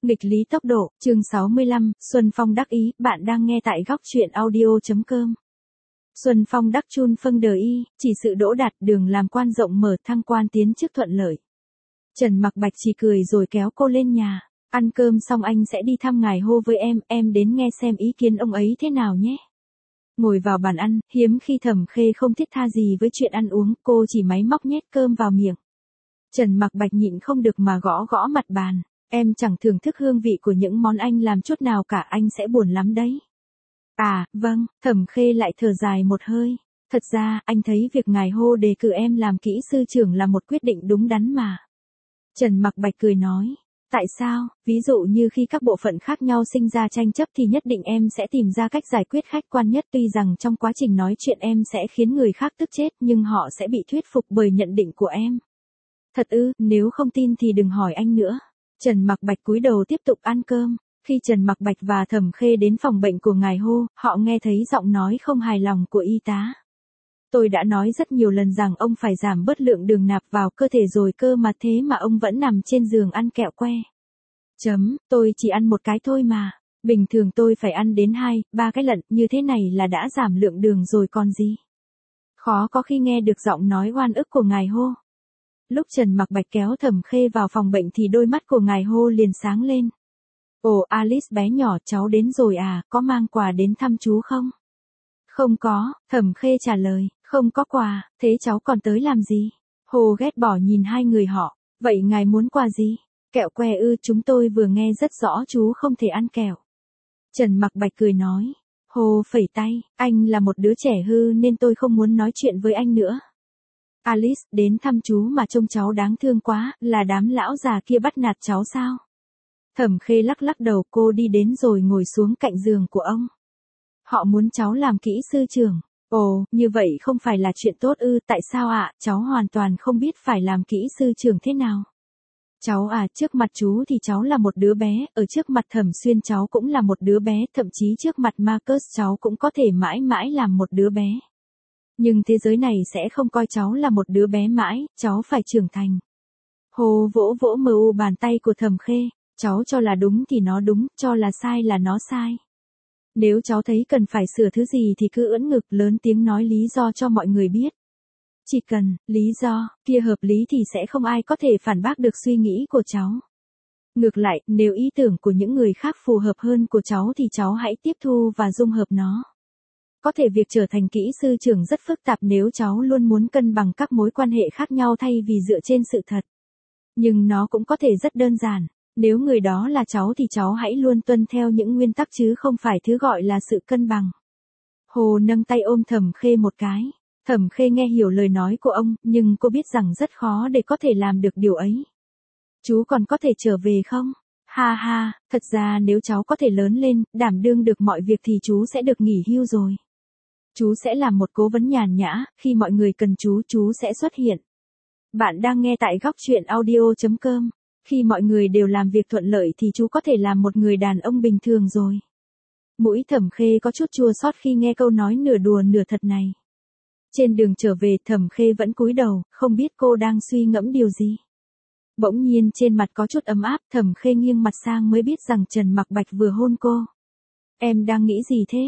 Nghịch lý tốc độ, chương 65, Xuân Phong đắc ý, bạn đang nghe tại góc truyện audio.com. Xuân Phong đắc chun phân đờ y, chỉ sự đỗ đạt đường làm quan rộng mở thăng quan tiến chức thuận lợi. Trần Mặc Bạch chỉ cười rồi kéo cô lên nhà, ăn cơm xong anh sẽ đi thăm ngài Hô với em đến nghe xem ý kiến ông ấy thế nào nhé. Ngồi vào bàn ăn, hiếm khi Thẩm Khê không thiết tha gì với chuyện ăn uống, cô chỉ máy móc nhét cơm vào miệng. Trần Mặc Bạch nhịn không được mà gõ gõ mặt bàn. Em chẳng thưởng thức hương vị của những món anh làm chút nào cả, anh sẽ buồn lắm đấy. À, vâng, Thẩm Khê lại thở dài một hơi. Thật ra, anh thấy việc ngài Hô đề cử em làm kỹ sư trưởng là một quyết định đúng đắn mà. Trần Mặc Bạch cười nói. Tại sao? Ví dụ như khi các bộ phận khác nhau sinh ra tranh chấp thì nhất định em sẽ tìm ra cách giải quyết khách quan nhất, tuy rằng trong quá trình nói chuyện em sẽ khiến người khác tức chết nhưng họ sẽ bị thuyết phục bởi nhận định của em. Thật ư, nếu không tin thì đừng hỏi anh nữa. Trần Mặc Bạch cúi đầu tiếp tục ăn cơm. Khi Trần Mặc Bạch và Thẩm Khê đến phòng bệnh của ngài Hô, họ nghe thấy giọng nói không hài lòng của y tá. Tôi đã nói rất nhiều lần rằng ông phải giảm bớt lượng đường nạp vào cơ thể rồi cơ mà, thế mà ông vẫn nằm trên giường ăn kẹo que. Tôi chỉ ăn một cái thôi mà. Bình thường tôi phải ăn đến 2-3 cái lận, như thế này là đã giảm lượng đường rồi còn gì. Khó có khi nghe được giọng nói oan ức của ngài Hô. Lúc Trần Mặc Bạch kéo Thẩm Khê vào phòng bệnh thì đôi mắt của ngài Hô liền sáng lên. Ồ, Alice bé nhỏ, cháu đến rồi à, có mang quà đến thăm chú không? Không có, Thẩm Khê trả lời, không có quà, thế cháu còn tới làm gì? Hồ ghét bỏ nhìn hai người họ, vậy ngài muốn quà gì? Kẹo que ư, chúng tôi vừa nghe rất rõ chú không thể ăn kẹo. Trần Mặc Bạch cười nói. Hồ phẩy tay, anh là một đứa trẻ hư nên tôi không muốn nói chuyện với anh nữa. Alice, đến thăm chú mà trông cháu đáng thương quá, là đám lão già kia bắt nạt cháu sao? Thẩm Khê lắc lắc đầu, cô đi đến rồi ngồi xuống cạnh giường của ông. Họ muốn cháu làm kỹ sư trưởng. Ồ, như vậy không phải là chuyện tốt ư, tại sao ạ? Cháu hoàn toàn không biết phải làm kỹ sư trưởng thế nào. Cháu à, trước mặt chú thì cháu là một đứa bé, ở trước mặt Thẩm Xuyên cháu cũng là một đứa bé, thậm chí trước mặt Marcus cháu cũng có thể mãi mãi làm một đứa bé. Nhưng thế giới này sẽ không coi cháu là một đứa bé mãi, cháu phải trưởng thành. Hồ vỗ vỗ mờ bàn tay của Thẩm Khê, cháu cho là đúng thì nó đúng, cho là sai là nó sai. Nếu cháu thấy cần phải sửa thứ gì thì cứ ưỡn ngực lớn tiếng nói lý do cho mọi người biết. Chỉ cần, lý do, kia hợp lý thì sẽ không ai có thể phản bác được suy nghĩ của cháu. Ngược lại, nếu ý tưởng của những người khác phù hợp hơn của cháu thì cháu hãy tiếp thu và dung hợp nó. Có thể việc trở thành kỹ sư trưởng rất phức tạp nếu cháu luôn muốn cân bằng các mối quan hệ khác nhau thay vì dựa trên sự thật. Nhưng nó cũng có thể rất đơn giản. Nếu người đó là cháu thì cháu hãy luôn tuân theo những nguyên tắc chứ không phải thứ gọi là sự cân bằng. Hồ nâng tay ôm Thẩm Khê một cái. Thẩm Khê nghe hiểu lời nói của ông, nhưng cô biết rằng rất khó để có thể làm được điều ấy. Chú còn có thể trở về không? Ha ha, thật ra nếu cháu có thể lớn lên, đảm đương được mọi việc thì chú sẽ được nghỉ hưu rồi. Chú sẽ làm một cố vấn nhàn nhã, khi mọi người cần chú sẽ xuất hiện. Bạn đang nghe tại góc truyện audio.com. Khi mọi người đều làm việc thuận lợi thì chú có thể làm một người đàn ông bình thường rồi. Mũi Thẩm Khê có chút chua xót khi nghe câu nói nửa đùa nửa thật này. Trên đường trở về, Thẩm Khê vẫn cúi đầu, không biết cô đang suy ngẫm điều gì. Bỗng nhiên trên mặt có chút ấm áp, Thẩm Khê nghiêng mặt sang mới biết rằng Trần Mặc Bạch vừa hôn cô. Em đang nghĩ gì thế?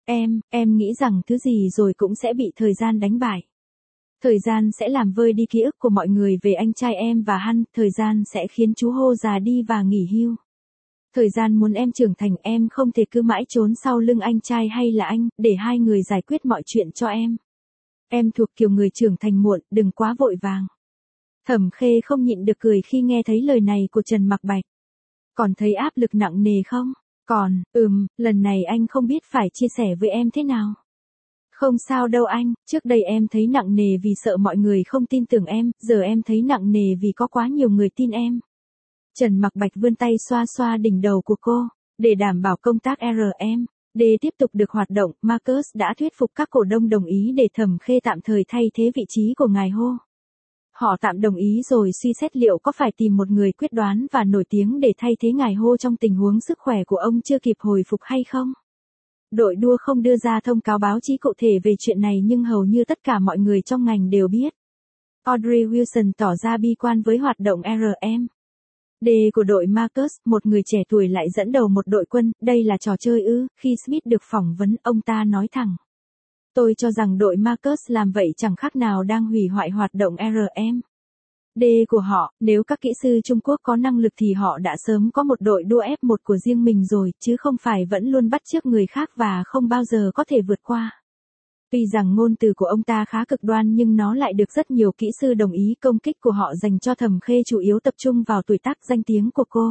Em nghĩ rằng thứ gì rồi cũng sẽ bị thời gian đánh bại. Thời gian sẽ làm vơi đi ký ức của mọi người về anh trai em và hắn, thời gian sẽ khiến chú Hô già đi và nghỉ hưu. Thời gian muốn em trưởng thành, em không thể cứ mãi trốn sau lưng anh trai hay là anh, để hai người giải quyết mọi chuyện cho em. Em thuộc kiểu người trưởng thành muộn, đừng quá vội vàng. Thẩm Khê không nhịn được cười khi nghe thấy lời này của Trần Mặc Bạch. Còn thấy áp lực nặng nề không? Còn, lần này anh không biết phải chia sẻ với em thế nào. Không sao đâu anh, trước đây em thấy nặng nề vì sợ mọi người không tin tưởng em, giờ em thấy nặng nề vì có quá nhiều người tin em. Trần Mặc Bạch vươn tay xoa xoa đỉnh đầu của cô, để đảm bảo công tác R&D tiếp tục được hoạt động, Marcus đã thuyết phục các cổ đông đồng ý để Thẩm Khê tạm thời thay thế vị trí của ngài Hô. Họ tạm đồng ý rồi suy xét liệu có phải tìm một người quyết đoán và nổi tiếng để thay thế ngài Hô trong tình huống sức khỏe của ông chưa kịp hồi phục hay không. Đội đua không đưa ra thông cáo báo chí cụ thể về chuyện này nhưng hầu như tất cả mọi người trong ngành đều biết. Audrey Wilson tỏ ra bi quan với hoạt động R&D D của đội Marcus, một người trẻ tuổi lại dẫn đầu một đội quân, đây là trò chơi ư? Khi Smith được phỏng vấn, ông ta nói thẳng. Tôi cho rằng đội Marcus làm vậy chẳng khác nào đang hủy hoại hoạt động RM. D của họ, nếu các kỹ sư Trung Quốc có năng lực thì họ đã sớm có một đội đua F1 của riêng mình rồi, chứ không phải vẫn luôn bắt chước người khác và không bao giờ có thể vượt qua. Tuy rằng ngôn từ của ông ta khá cực đoan nhưng nó lại được rất nhiều kỹ sư đồng ý. Công kích của họ dành cho Thẩm Khê chủ yếu tập trung vào tuổi tác, danh tiếng của cô.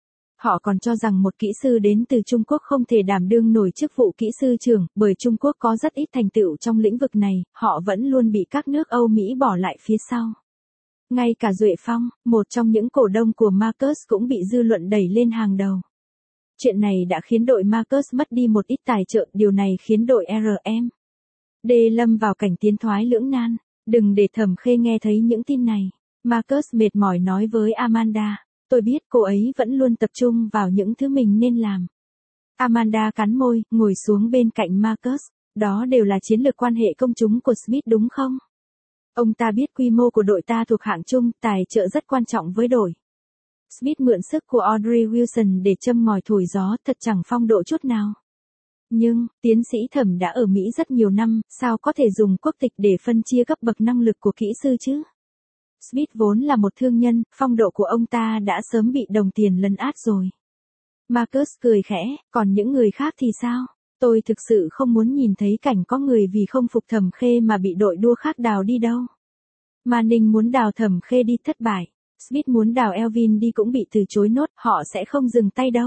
Họ còn cho rằng một kỹ sư đến từ Trung Quốc không thể đảm đương nổi chức vụ kỹ sư trưởng, bởi Trung Quốc có rất ít thành tựu trong lĩnh vực này, họ vẫn luôn bị các nước Âu Mỹ bỏ lại phía sau. Ngay cả Duệ Phong, một trong những cổ đông của Marcus cũng bị dư luận đẩy lên hàng đầu. Chuyện này đã khiến đội Marcus mất đi một ít tài trợ, điều này khiến đội RM. D lâm vào cảnh tiến thoái lưỡng nan. Đừng để Thẩm Khê nghe thấy những tin này. Marcus mệt mỏi nói với Amanda. Tôi biết cô ấy vẫn luôn tập trung vào những thứ mình nên làm. Amanda cắn môi, ngồi xuống bên cạnh Marcus. Đó đều là chiến lược quan hệ công chúng của Smith đúng không? Ông ta biết quy mô của đội ta thuộc hạng trung, tài trợ rất quan trọng với đội. Smith mượn sức của Audrey Wilson để châm ngòi thổi gió, thật chẳng phong độ chút nào. Nhưng, tiến sĩ Thẩm đã ở Mỹ rất nhiều năm, sao có thể dùng quốc tịch để phân chia cấp bậc năng lực của kỹ sư chứ? Smith vốn là một thương nhân, phong độ của ông ta đã sớm bị đồng tiền lấn át rồi. Marcus cười khẽ, còn những người khác thì sao? Tôi thực sự không muốn nhìn thấy cảnh có người vì không phục Thẩm Khê mà bị đội đua khác đào đi đâu. Manning muốn đào Thẩm Khê đi thất bại. Smith muốn đào Elvin đi cũng bị từ chối nốt, họ sẽ không dừng tay đâu.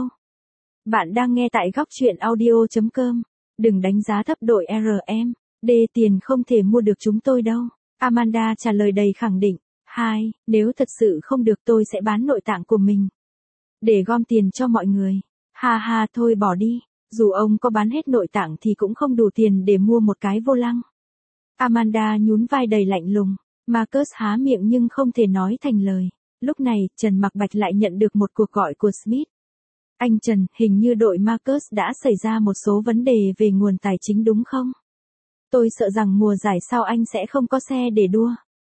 Bạn đang nghe tại góc truyện audio.com. Đừng đánh giá thấp đội RM. D tiền không thể mua được chúng tôi đâu. Amanda trả lời đầy khẳng định. 2. Nếu thật sự không được tôi sẽ bán nội tạng của mình. Để gom tiền cho mọi người. Ha ha thôi bỏ đi. Dù ông có bán hết nội tạng thì cũng không đủ tiền để mua một cái vô lăng. Amanda nhún vai đầy lạnh lùng. Marcus há miệng nhưng không thể nói thành lời. Lúc này, Trần Mặc Bạch lại nhận được một cuộc gọi của Smith. Anh Trần, hình như đội Marcus đã xảy ra một số vấn đề về nguồn tài chính đúng không? Tôi sợ rằng mùa giải sau anh sẽ không có xe để đua.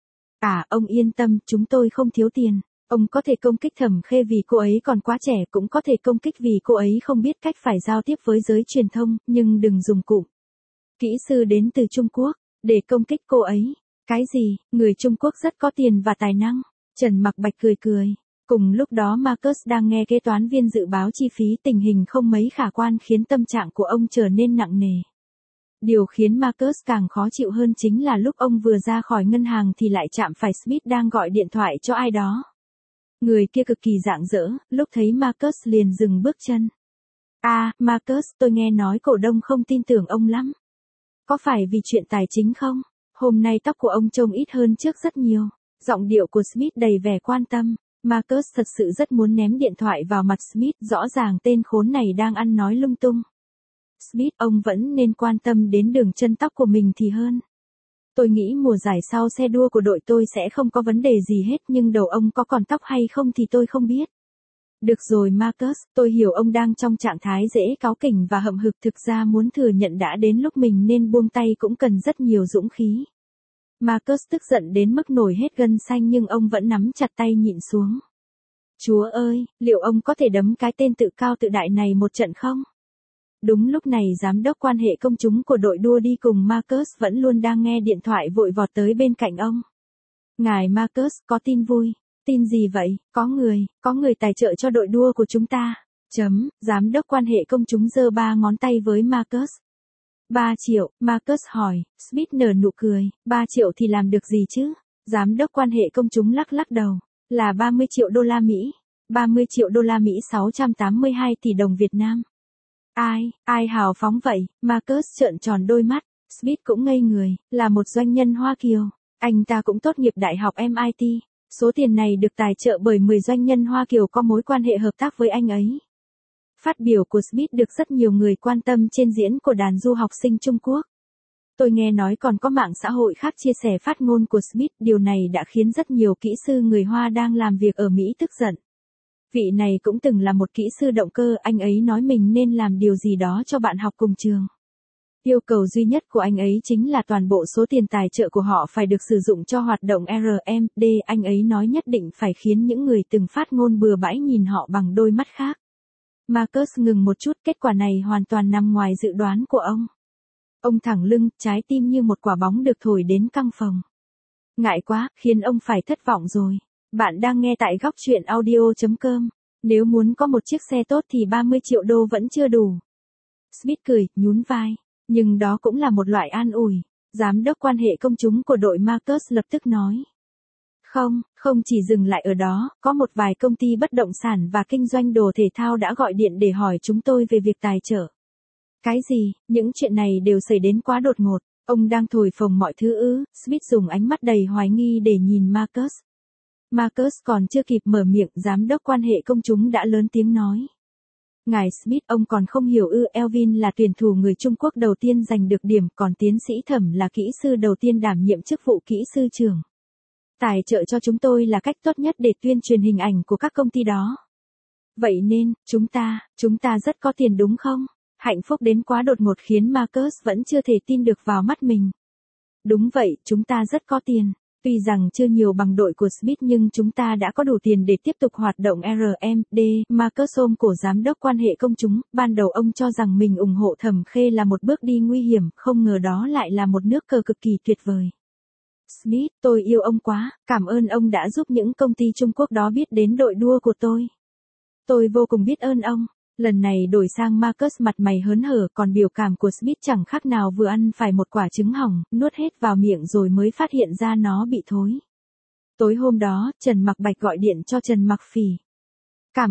Ông yên tâm, chúng tôi không thiếu tiền. Ông có thể công kích Thẩm Khê vì cô ấy còn quá trẻ, cũng có thể công kích vì cô ấy không biết cách phải giao tiếp với giới truyền thông, nhưng đừng dùng cụm kỹ sư đến từ Trung Quốc để công kích cô ấy. Cái gì, người Trung Quốc rất có tiền và tài năng. Trần Mặc Bạch cười cười. Cùng lúc đó Marcus đang nghe kế toán viên dự báo chi phí, tình hình không mấy khả quan khiến tâm trạng của ông trở nên nặng nề. Điều khiến Marcus càng khó chịu hơn chính là lúc ông vừa ra khỏi ngân hàng thì lại chạm phải Smith đang gọi điện thoại cho ai đó. Người kia cực kỳ rạng rỡ, lúc thấy Marcus liền dừng bước chân. Marcus, tôi nghe nói cổ đông không tin tưởng ông lắm. Có phải vì chuyện tài chính không? Hôm nay tóc của ông trông ít hơn trước rất nhiều. Giọng điệu của Smith đầy vẻ quan tâm. Marcus thật sự rất muốn ném điện thoại vào mặt Smith, rõ ràng tên khốn này đang ăn nói lung tung. Smith, ông vẫn nên quan tâm đến đường chân tóc của mình thì hơn. Tôi nghĩ mùa giải sau xe đua của đội tôi sẽ không có vấn đề gì hết, nhưng đầu ông có còn tóc hay không thì tôi không biết. Được rồi Marcus, tôi hiểu ông đang trong trạng thái dễ cáu kỉnh và hậm hực, thực ra muốn thừa nhận đã đến lúc mình nên buông tay cũng cần rất nhiều dũng khí. Marcus tức giận đến mức nổi hết gân xanh nhưng ông vẫn nắm chặt tay nhịn xuống. Chúa ơi, liệu ông có thể đấm cái tên tự cao tự đại này một trận không? Đúng lúc này giám đốc quan hệ công chúng của đội đua đi cùng Marcus vẫn luôn đang nghe điện thoại vội vọt tới bên cạnh ông. Ngài Marcus, có tin vui. Tin gì vậy? Có người tài trợ cho đội đua của chúng ta. Giám đốc quan hệ công chúng giơ 3 ngón tay với Marcus. 3 triệu, Marcus hỏi. Smith nở nụ cười. 3 triệu thì làm được gì chứ? Giám đốc quan hệ công chúng lắc lắc đầu. Là 30 triệu đô la Mỹ. 30 triệu đô la Mỹ 682 tỷ đồng Việt Nam. Ai hào phóng vậy? Marcus trợn tròn đôi mắt. Smith cũng ngây người, là một doanh nhân Hoa Kiều. Anh ta cũng tốt nghiệp đại học MIT. Số tiền này được tài trợ bởi 10 doanh nhân Hoa Kiều có mối quan hệ hợp tác với anh ấy. Phát biểu của Smith được rất nhiều người quan tâm trên diễn của đàn du học sinh Trung Quốc. Tôi nghe nói còn có mạng xã hội khác chia sẻ phát ngôn của Smith, điều này đã khiến rất nhiều kỹ sư người Hoa đang làm việc ở Mỹ tức giận. Vị này cũng từng là một kỹ sư động cơ, anh ấy nói mình nên làm điều gì đó cho bạn học cùng trường. Yêu cầu duy nhất của anh ấy chính là toàn bộ số tiền tài trợ của họ phải được sử dụng cho hoạt động RMD. Anh ấy nói nhất định phải khiến những người từng phát ngôn bừa bãi nhìn họ bằng đôi mắt khác. Marcus ngừng một chút, kết quả này hoàn toàn nằm ngoài dự đoán của ông. Ông thẳng lưng, trái tim như một quả bóng được thổi đến căng phồng. Ngại quá, khiến ông phải thất vọng rồi. Bạn đang nghe tại góc chuyện audio.com. Nếu muốn có một chiếc xe tốt thì 30 triệu đô vẫn chưa đủ. Smith cười, nhún vai. Nhưng đó cũng là một loại an ủi. Giám đốc quan hệ công chúng của đội Marcus lập tức nói. Không chỉ dừng lại ở đó, có một vài công ty bất động sản và kinh doanh đồ thể thao đã gọi điện để hỏi chúng tôi về việc tài trợ. Cái gì, những chuyện này đều xảy đến quá đột ngột, ông đang thổi phồng mọi thứ ư? Smith dùng ánh mắt đầy hoài nghi để nhìn Marcus. Marcus còn chưa kịp mở miệng, giám đốc quan hệ công chúng đã lớn tiếng nói. Ngài Smith, ông còn không hiểu ư? Elvin là tuyển thủ người Trung Quốc đầu tiên giành được điểm, còn tiến sĩ Thẩm là kỹ sư đầu tiên đảm nhiệm chức vụ kỹ sư trưởng. Tài trợ cho chúng tôi là cách tốt nhất để tuyên truyền hình ảnh của các công ty đó. Vậy nên, chúng ta rất có tiền đúng không? Hạnh phúc đến quá đột ngột khiến Marcus vẫn chưa thể tin được vào mắt mình. Đúng vậy, chúng ta rất có tiền. Tuy rằng chưa nhiều bằng đội của Smith nhưng chúng ta đã có đủ tiền để tiếp tục hoạt động RMD. Marcus ôm cổ giám đốc quan hệ công chúng. Ban đầu ông cho rằng mình ủng hộ Thẩm Khê là một bước đi nguy hiểm, không ngờ đó lại là một nước cờ cực kỳ tuyệt vời. Smith, tôi yêu ông quá, cảm ơn ông đã giúp những công ty Trung Quốc đó biết đến đội đua của tôi. Tôi vô cùng biết ơn ông. Lần này đổi sang Marcus mặt mày hớn hở, còn biểu cảm của Smith chẳng khác nào vừa ăn phải một quả trứng hỏng, nuốt hết vào miệng rồi mới phát hiện ra nó bị thối. Tối hôm đó, Trần Mặc Bạch gọi điện cho Trần Mặc Phỉ. Cảm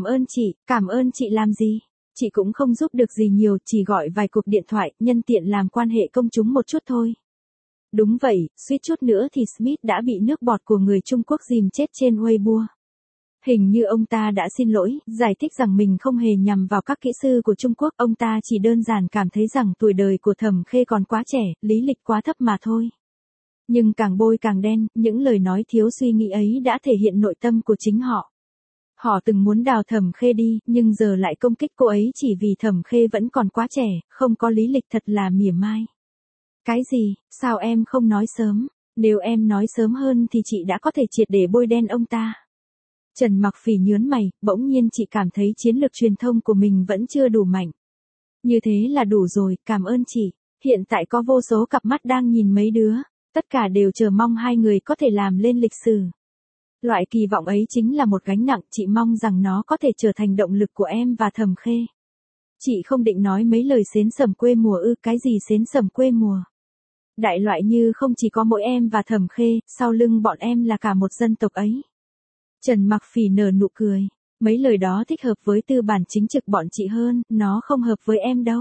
ơn chị làm gì? Chị cũng không giúp được gì nhiều, chỉ gọi vài cuộc điện thoại, nhân tiện làm quan hệ công chúng một chút thôi. Đúng vậy, suýt chút nữa thì Smith đã bị nước bọt của người Trung Quốc dìm chết trên Weibo. Hình như ông ta đã xin lỗi, giải thích rằng mình không hề nhằm vào các kỹ sư của Trung Quốc, ông ta chỉ đơn giản cảm thấy rằng tuổi đời của Thẩm Khê còn quá trẻ, lý lịch quá thấp mà thôi. Nhưng càng bôi càng đen, những lời nói thiếu suy nghĩ ấy đã thể hiện nội tâm của chính họ. Họ từng muốn đào Thẩm Khê đi, nhưng giờ lại công kích cô ấy chỉ vì Thẩm Khê vẫn còn quá trẻ, không có lý lịch, thật là mỉa mai. Cái gì, sao em không nói sớm? Nếu em nói sớm hơn thì chị đã có thể triệt để bôi đen ông ta. Trần Mặc Phỉ nhớn mày, bỗng nhiên chị cảm thấy chiến lược truyền thông của mình vẫn chưa đủ mạnh. Như thế là đủ rồi, cảm ơn chị. Hiện tại có vô số cặp mắt đang nhìn mấy đứa, tất cả đều chờ mong hai người có thể làm lên lịch sử. Loại kỳ vọng ấy chính là một gánh nặng, chị mong rằng nó có thể trở thành động lực của em và Thẩm Khê. Chị không định nói mấy lời xến xẩm quê mùa ư? Cái gì xến xẩm quê mùa? Đại loại như không chỉ có mỗi em và Thẩm Khê, sau lưng bọn em là cả một dân tộc ấy. Trần Mặc Phỉ nở nụ cười. Mấy lời đó thích hợp với tư bản chính trực bọn chị hơn, nó không hợp với em đâu.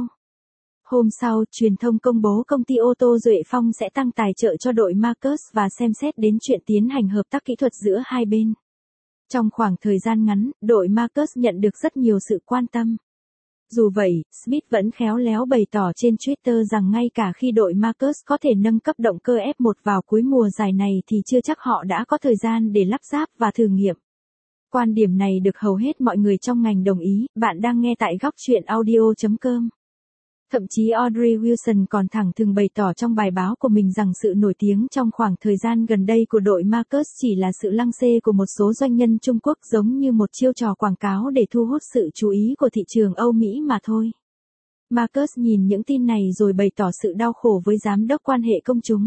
Hôm sau, truyền thông công bố công ty ô tô Duệ Phong sẽ tăng tài trợ cho đội Marcus và xem xét đến chuyện tiến hành hợp tác kỹ thuật giữa hai bên. Trong khoảng thời gian ngắn, đội Marcus nhận được rất nhiều sự quan tâm. Dù vậy, Smith vẫn khéo léo bày tỏ trên Twitter rằng ngay cả khi đội Marcus có thể nâng cấp động cơ F1 vào cuối mùa giải này thì chưa chắc họ đã có thời gian để lắp ráp và thử nghiệm. Quan điểm này được hầu hết mọi người trong ngành đồng ý. Bạn đang nghe tại góc chuyện audio.com. Thậm chí Audrey Wilson còn thẳng thừng bày tỏ trong bài báo của mình rằng sự nổi tiếng trong khoảng thời gian gần đây của đội Marcus chỉ là sự lăng xê của một số doanh nhân Trung Quốc, giống như một chiêu trò quảng cáo để thu hút sự chú ý của thị trường Âu Mỹ mà thôi. Marcus nhìn những tin này rồi bày tỏ sự đau khổ với giám đốc quan hệ công chúng.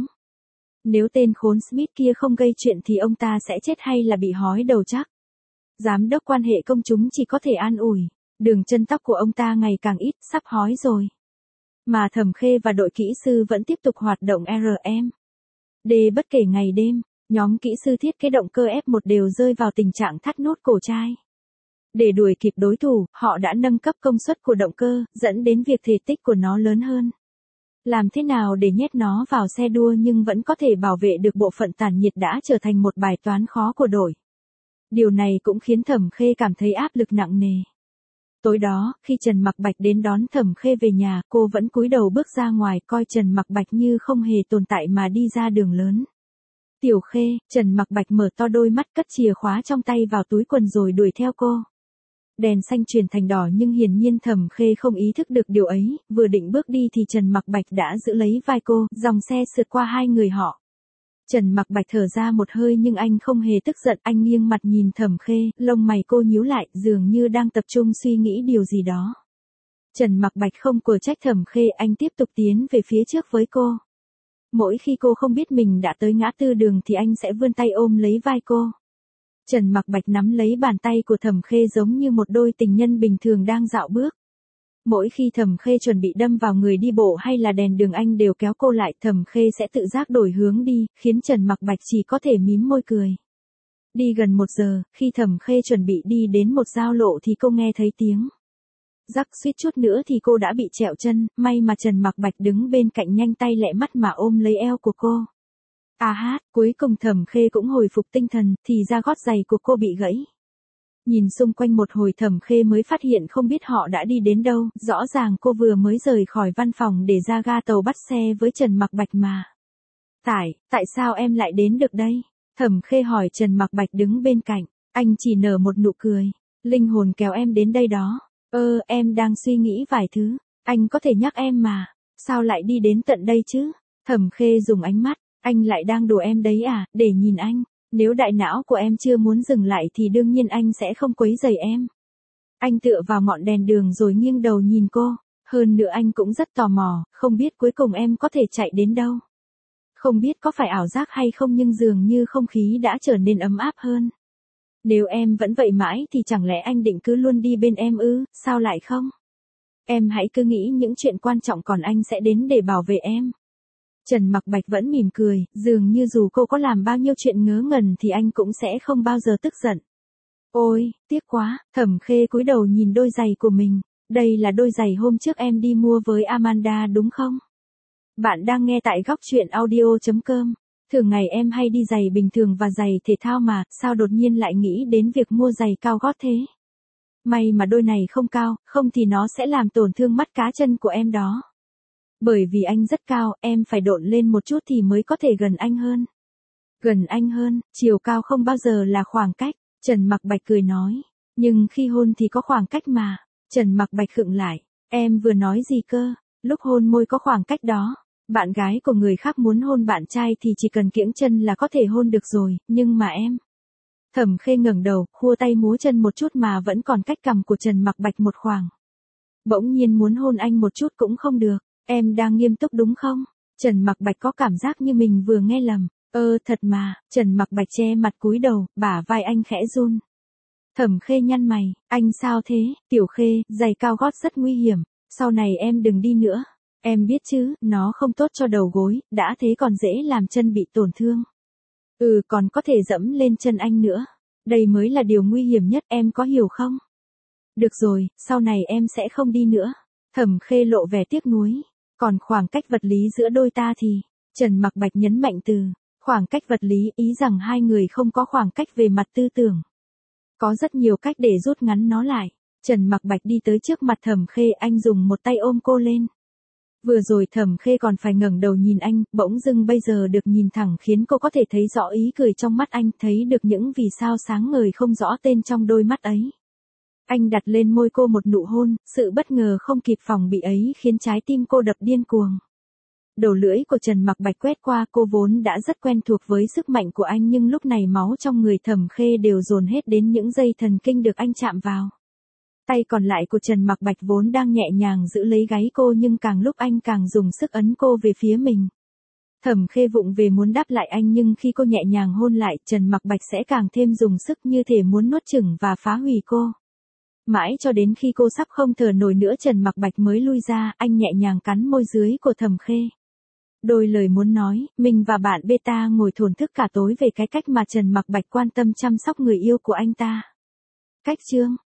Nếu tên khốn Smith kia không gây chuyện thì ông ta sẽ chết hay là bị hói đầu chắc. Giám đốc quan hệ công chúng chỉ có thể an ủi. Đường chân tóc của ông ta ngày càng ít, sắp hói rồi. Mà Thẩm Khê và đội kỹ sư vẫn tiếp tục hoạt động RMD bất kể ngày đêm. Nhóm kỹ sư thiết kế động cơ F1 đều rơi vào tình trạng thắt nút cổ chai. Để đuổi kịp đối thủ, họ đã nâng cấp công suất của động cơ, dẫn đến việc thể tích của nó lớn hơn. Làm thế nào để nhét nó vào xe đua nhưng vẫn có thể bảo vệ được bộ phận tản nhiệt đã trở thành một bài toán khó của đội. Điều này cũng khiến Thẩm Khê cảm thấy áp lực nặng nề. Tối đó, khi Trần Mặc Bạch đến đón Thẩm Khê về nhà, cô vẫn cúi đầu bước ra ngoài, coi Trần Mặc Bạch như không hề tồn tại mà đi ra đường lớn. Tiểu Khê, Trần Mặc Bạch mở to đôi mắt, cất chìa khóa trong tay vào túi quần rồi đuổi theo cô. Đèn xanh chuyển thành đỏ nhưng hiển nhiên Thẩm Khê không ý thức được điều ấy, vừa định bước đi thì Trần Mặc Bạch đã giữ lấy vai cô, dòng xe sượt qua hai người họ. Trần Mặc Bạch thở ra một hơi nhưng anh không hề tức giận, anh nghiêng mặt nhìn Thẩm Khê, lông mày cô nhíu lại, dường như đang tập trung suy nghĩ điều gì đó. Trần Mặc Bạch không của trách Thẩm Khê, anh tiếp tục tiến về phía trước với cô. Mỗi khi cô không biết mình đã tới ngã tư đường thì anh sẽ vươn tay ôm lấy vai cô. Trần Mặc Bạch nắm lấy bàn tay của Thẩm Khê giống như một đôi tình nhân bình thường đang dạo bước. Mỗi khi Thẩm Khê chuẩn bị đâm vào người đi bộ hay là đèn đường anh đều kéo cô lại, Thẩm Khê sẽ tự giác đổi hướng đi, khiến Trần Mặc Bạch chỉ có thể mím môi cười. Đi gần 1 giờ, khi Thẩm Khê chuẩn bị đi đến một giao lộ thì cô nghe thấy tiếng rắc, suýt chút nữa thì cô đã bị trẹo chân, may mà Trần Mặc Bạch đứng bên cạnh nhanh tay lẹ mắt mà ôm lấy eo của cô. Cuối cùng Thẩm Khê cũng hồi phục tinh thần, thì ra gót giày của cô bị gãy. Nhìn xung quanh một hồi Thẩm Khê mới phát hiện không biết họ đã đi đến đâu, rõ ràng cô vừa mới rời khỏi văn phòng để ra ga tàu bắt xe với Trần Mặc Bạch mà. Tại sao em lại đến được đây? Thẩm Khê hỏi Trần Mặc Bạch đứng bên cạnh, anh chỉ nở một nụ cười, linh hồn kéo em đến đây đó. Em đang suy nghĩ vài thứ, anh có thể nhắc em mà, sao lại đi đến tận đây chứ? Thẩm Khê dùng ánh mắt, anh lại đang đùa em đấy à, để nhìn anh. Nếu đại não của em chưa muốn dừng lại thì đương nhiên anh sẽ không quấy rầy em. Anh tựa vào ngọn đèn đường rồi nghiêng đầu nhìn cô. Hơn nữa anh cũng rất tò mò, không biết cuối cùng em có thể chạy đến đâu. Không biết có phải ảo giác hay không nhưng dường như không khí đã trở nên ấm áp hơn. Nếu em vẫn vậy mãi thì chẳng lẽ anh định cứ luôn đi bên em ư, sao lại không? Em hãy cứ nghĩ những chuyện quan trọng còn anh sẽ đến để bảo vệ em. Trần Mặc Bạch vẫn mỉm cười, dường như dù cô có làm bao nhiêu chuyện ngớ ngẩn thì anh cũng sẽ không bao giờ tức giận. Ôi, tiếc quá, Thẩm Khê cúi đầu nhìn đôi giày của mình. Đây là đôi giày hôm trước em đi mua với Amanda đúng không? Bạn đang nghe tại góc truyện audio.com. Thường ngày em hay đi giày bình thường và giày thể thao mà, sao đột nhiên lại nghĩ đến việc mua giày cao gót thế? May mà đôi này không cao, không thì nó sẽ làm tổn thương mắt cá chân của em đó. Bởi vì anh rất cao, em phải độn lên một chút thì mới có thể gần anh hơn. Gần anh hơn, chiều cao không bao giờ là khoảng cách, Trần Mặc Bạch cười nói. Nhưng khi hôn thì có khoảng cách mà. Trần Mặc Bạch khựng lại, em vừa nói gì cơ? Lúc hôn môi có khoảng cách đó. Bạn gái của người khác muốn hôn bạn trai thì chỉ cần kiễng chân là có thể hôn được rồi, nhưng mà em. Thẩm Khê ngẩng đầu, khua tay múa chân một chút mà vẫn còn cách cằm của Trần Mặc Bạch một khoảng. Bỗng nhiên muốn hôn anh một chút cũng không được. Em đang nghiêm túc đúng không? Trần Mặc Bạch có cảm giác như mình vừa nghe lầm. Thật mà, Trần Mặc Bạch che mặt cúi đầu, bả vai anh khẽ run. Thẩm Khê nhăn mày, anh sao thế? Tiểu Khê, giày cao gót rất nguy hiểm, sau này em đừng đi nữa. Em biết chứ, nó không tốt cho đầu gối, đã thế còn dễ làm chân bị tổn thương. Còn có thể dẫm lên chân anh nữa. Đây mới là điều nguy hiểm nhất, em có hiểu không? Được rồi, sau này em sẽ không đi nữa. Thẩm Khê lộ vẻ tiếc nuối. Còn khoảng cách vật lý giữa đôi ta thì, Trần Mặc Bạch nhấn mạnh từ, khoảng cách vật lý, ý rằng hai người không có khoảng cách về mặt tư tưởng. Có rất nhiều cách để rút ngắn nó lại. Trần Mặc Bạch đi tới trước mặt Thẩm Khê, anh dùng một tay ôm cô lên. Vừa rồi Thẩm Khê còn phải ngẩng đầu nhìn anh, bỗng dưng bây giờ được nhìn thẳng khiến cô có thể thấy rõ ý cười trong mắt anh, thấy được những vì sao sáng ngời không rõ tên trong đôi mắt ấy. Anh đặt lên môi cô một nụ hôn, sự bất ngờ không kịp phòng bị ấy khiến trái tim cô đập điên cuồng. Đầu lưỡi của Trần Mặc Bạch quét qua, cô vốn đã rất quen thuộc với sức mạnh của anh nhưng lúc này máu trong người Thẩm Khê đều dồn hết đến những dây thần kinh được anh chạm vào. Tay còn lại của Trần Mặc Bạch vốn đang nhẹ nhàng giữ lấy gáy cô nhưng càng lúc anh càng dùng sức ấn cô về phía mình. Thẩm Khê vụng về muốn đáp lại anh nhưng khi cô nhẹ nhàng hôn lại, Trần Mặc Bạch sẽ càng thêm dùng sức như thể muốn nuốt chửng và phá hủy cô. Mãi cho đến khi cô sắp không thở nổi nữa Trần Mặc Bạch mới lui ra, anh nhẹ nhàng cắn môi dưới của Thẩm Khê. Đôi lời muốn nói, mình và bạn beta ngồi thổn thức cả tối về cái cách mà Trần Mặc Bạch quan tâm chăm sóc người yêu của anh ta. Cách chương